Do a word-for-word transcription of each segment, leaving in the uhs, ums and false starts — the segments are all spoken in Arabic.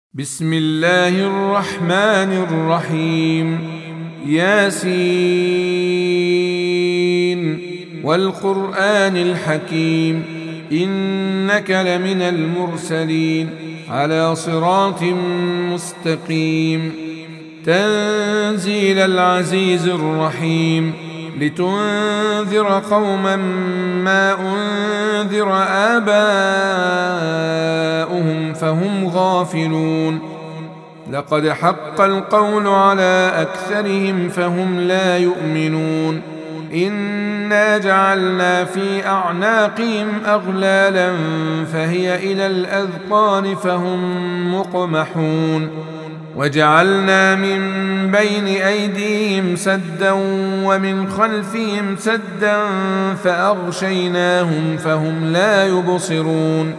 بسم الله الرحمن الرحيم. ياسين والقرآن الحكيم إنك لمن المرسلين على صراط مستقيم. تنزيل العزيز الرحيم لتنذر قوما ما أنذر آباؤهم فهم غافلون. لقد حق القول على أكثرهم فهم لا يؤمنون. إنا جعلنا في أعناقهم أغلالا فهي إلى الأذقان فهم مقمحون. وجعلنا من بين أيديهم سدا ومن خلفهم سدا فأغشيناهم فهم لا يبصرون.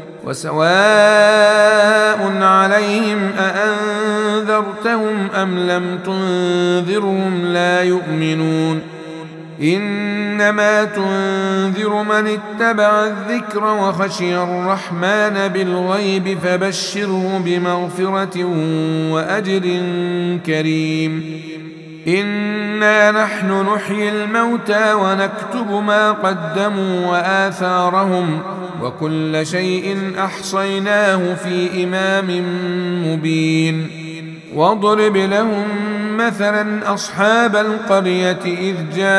وسواء عليهم أأنذرتهم أم لم تنذرهم لا يؤمنون. إنما تنذر من اتبع الذكر وخشي الرحمن بالغيب فبشره بمغفرة وأجر كريم. إنا نحن نحيي الموتى ونكتب ما قدموا وآثارهم وكل شيء أحصيناه في إمام مبين. واضرب لهم مثلا أصحاب القرية إذ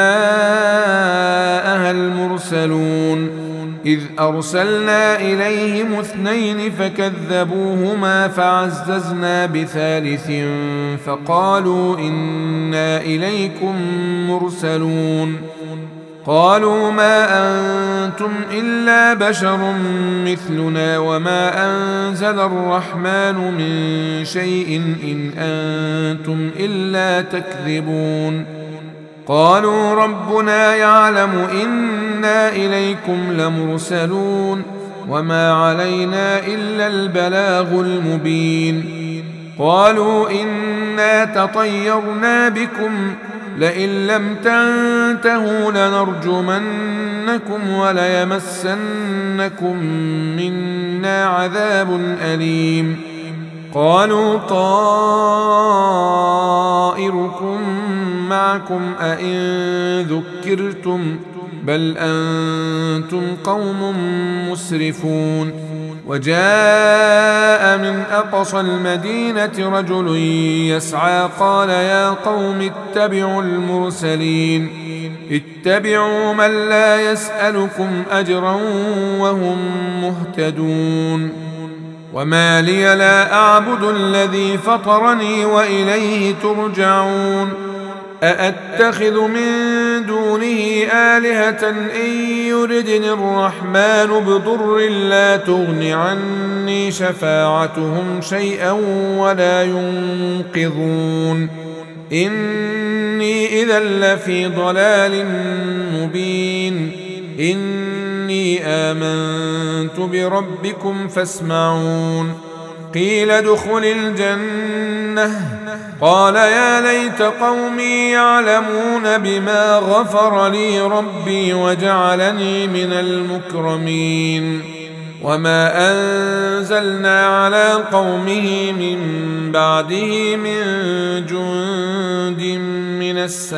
جاءها المرسلون إذ أرسلنا إليهم اثنين فكذبوهما فعززنا بثالث فقالوا إنا إليكم مرسلون. قالوا ما أنتم إلا بشر مثلنا وما أنزل الرحمن من شيء إن أنتم إلا تكذبون. قالوا ربنا يعلم إنا إليكم لمرسلون وما علينا إلا البلاغ المبين. قالوا إنا تطيرنا بكم لئن لم تنتهوا لنرجمنكم وليمسنكم منا عذاب أليم. قالوا طائركم معكم أئن ذكرتم بل أنتم قوم مسرفون. وجاء من أقصى المدينة رجل يسعى قال يا قوم اتبعوا المرسلين اتبعوا من لا يسألكم أجرا وهم مهتدون. وما لي لا أعبد الذي فطرني وإليه ترجعون. أأتخذ من دونه آلهة إن يردني الرحمن بضر لا تغن عني شفاعتهم شيئا ولا ينقذون. إني إذا لفي ضلال مبين. إني آمنت بربكم فاسمعون. قيل ادخل الجنة قال يا ليت قومي يعلمون بما غفر لي ربي وجعلني من المكرمين. وما أنزلنا على قومه من بعده من جند من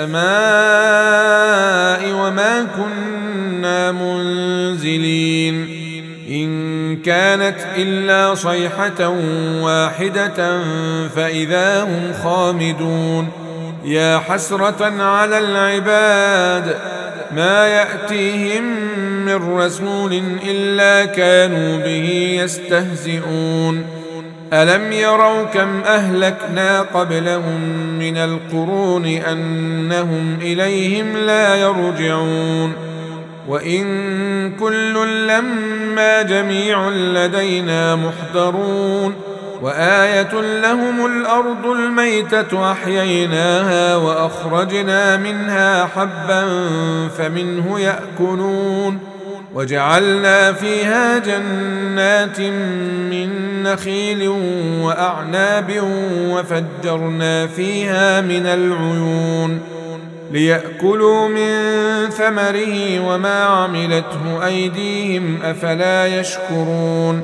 السماء وما كنا منزلين. إن كانت إلا صيحة واحدة فإذا هم خامدون. يا حسرة على العباد ما يأتيهم من رسول إلا كانوا به يستهزئون. ألم يروا كم أهلكنا قبلهم من القرون أنهم إليهم لا يرجعون. وإن كل لما جميع لدينا محضرون. وآية لهم الأرض الميتة أحييناها وأخرجنا منها حبا فمنه يأكلون. وجعلنا فيها جنات من نخيل وأعناب وفجرنا فيها من العيون ليأكلوا من ثمره وما عملته أيديهم أفلا يشكرون.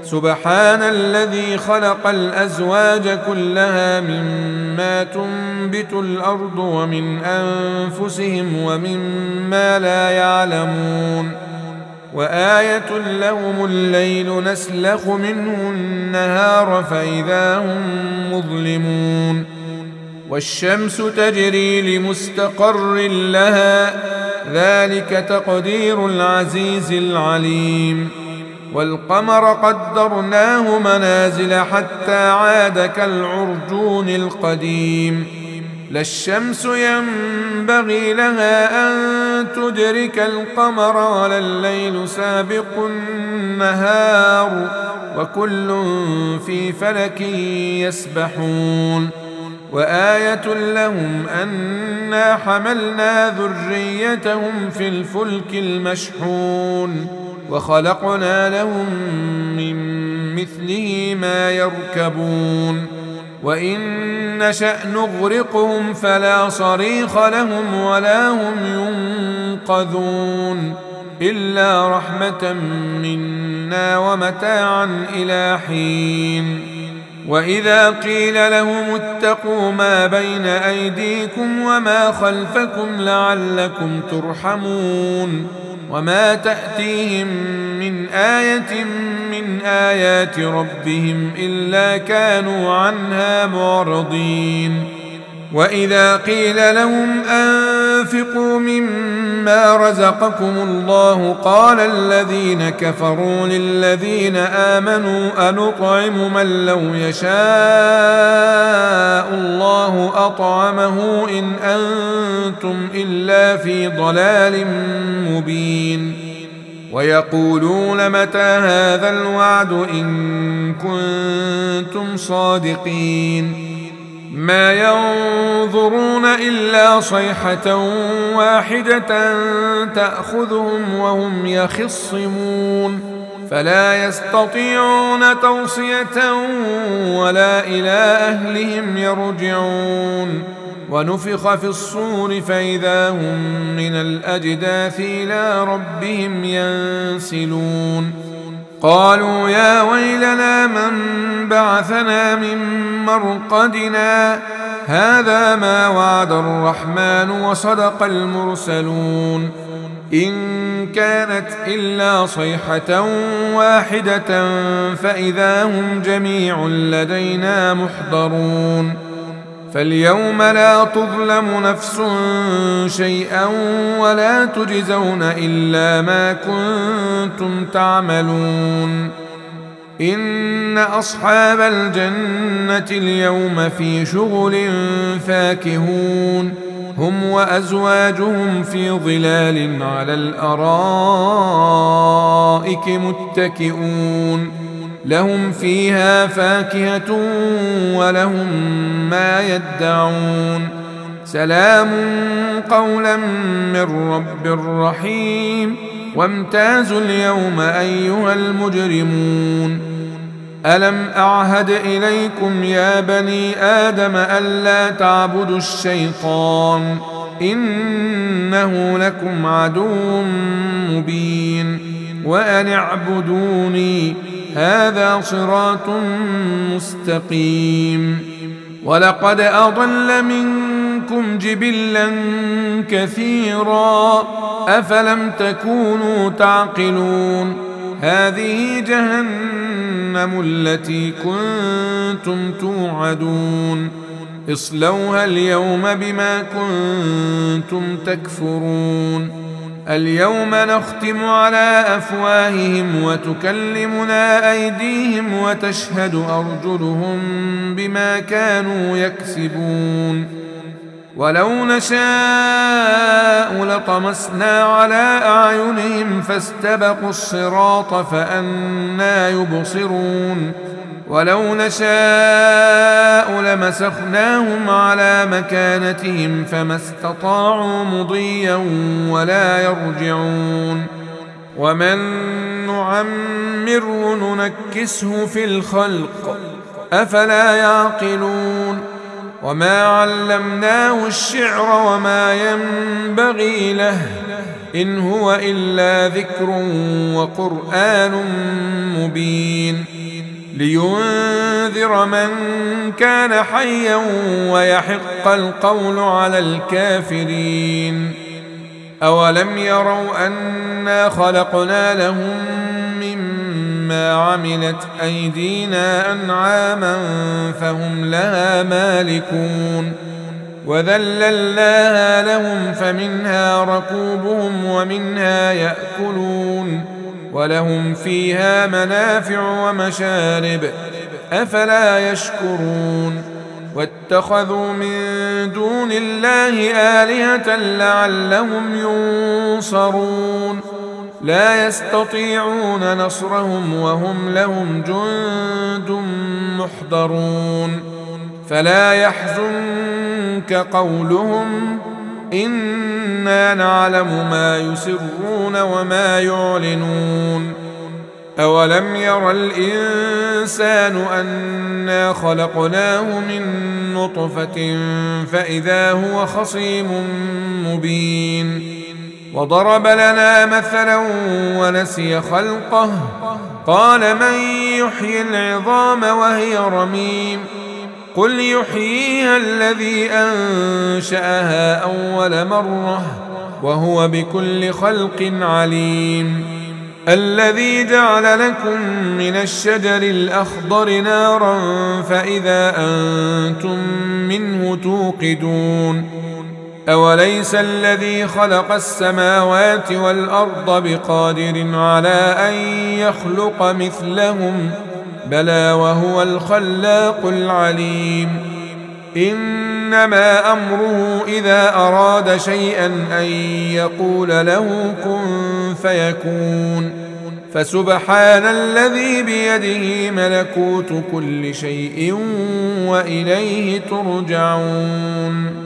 سبحان الذي خلق الأزواج كلها مما تنبت الأرض ومن أنفسهم ومما لا يعلمون وآية لهم الليل نسلخ منه النهار فإذا هم مظلمون والشمس تجري لمستقر لها ذلك تقدير العزيز العليم والقمر قدرناه منازل حتى عاد كالعرجون القديم لا الشمس ينبغي لها أن تدرك القمر ولا الليل سابق النهار وكل في فلك يسبحون وآية لهم أنا حملنا ذريتهم في الفلك المشحون وخلقنا لهم من مثله ما يركبون وإن نشأ نغرقهم فلا صريخ لهم ولا هم ينقذون إلا رحمة منا ومتاعا إلى حين وإذا قيل لهم اتقوا ما بين أيديكم وما خلفكم لعلكم ترحمون وما تأتيهم من آية من آيات ربهم إلا كانوا عنها معرضين وإذا قيل لهم أنفقوا مما رزقكم الله قال الذين كفروا للذين آمنوا أنطعم من لو يشاء الله أطعمه إن أنتم إلا في ضلال مبين ويقولون متى هذا الوعد إن كنتم صادقين ما ينظرون إلا صيحة واحدة تأخذهم وهم يخصمون فلا يستطيعون توصية ولا إلى أهلهم يرجعون ونفخ في الصور فإذا هم من الأجداث إلى ربهم ينسلون قالوا يا ويلنا من بعثنا من مرقدنا هذا ما وعد الرحمن وصدق المرسلون إن كانت إلا صيحة واحدة فإذا هم جميع لدينا محضرون فاليوم لا تظلم نفس شيئا ولا تجزون إلا ما كنتم تعملون إن أصحاب الجنة اليوم في شغل فاكهون هم وأزواجهم في ظلال على الأرائك متكئون لهم فيها فاكهة ولهم ما يدعون سلام قولا من رب رحيم وامتازوا اليوم أيها المجرمون ألم أعهد إليكم يا بني آدم ألا تعبدوا الشيطان إنه لكم عدو مبين وأن اعبدوني هذا صراط مستقيم ولقد أضل منكم جبلا كثيرا أفلم تكونوا تعقلون هذه جهنم التي كنتم توعدون اصلوها اليوم بما كنتم تكفرون اليوم نختم على أفواههم وتكلمنا أيديهم وتشهد أرجلهم بما كانوا يكسبون ولو نشاء لطمسنا على أعينهم فاستبقوا الصراط فأنى يبصرون ولو نشاء لمسخناهم على مكانتهم فما استطاعوا مضيا ولا يرجعون ومن نعمره ننكسه في الخلق أفلا يعقلون وما علمناه الشعر وما ينبغي له إن هو إلا ذكر وقرآن مبين لينذر من كان حيا ويحق القول على الكافرين. أولم يروا أنا خلقنا لهم مما عملت أيدينا أنعاما فهم لها مالكون وذللناها لهم فمنها ركوبهم ومنها يأكلون ولهم فيها منافع ومشارب أفلا يشكرون. واتخذوا من دون الله آلهة لعلهم ينصرون لا يستطيعون نصرهم وهم لهم جند محضرون. فلا يحزنك قولهم إنا نعلم ما يسرون وما يعلنون. أولم ير الإنسان أنا خلقناه من نطفة فإذا هو خصيم مبين. وضرب لنا مثلا ونسي خلقه قال من يحيي العظام وهي رميم قل يحييها الذي أنشأها أول مرة وهو بكل خلق عليم. الذي جعل لكم من الشجر الأخضر نارا فإذا أنتم منه توقدون. أوليس الذي خلق السماوات والأرض بقادر على أن يخلق مثلهم بلى وهو الخلاق العليم. إنما أمره إذا أراد شيئا أن يقول له كن فيكون. فسبحان الذي بيده ملكوت كل شيء وإليه ترجعون.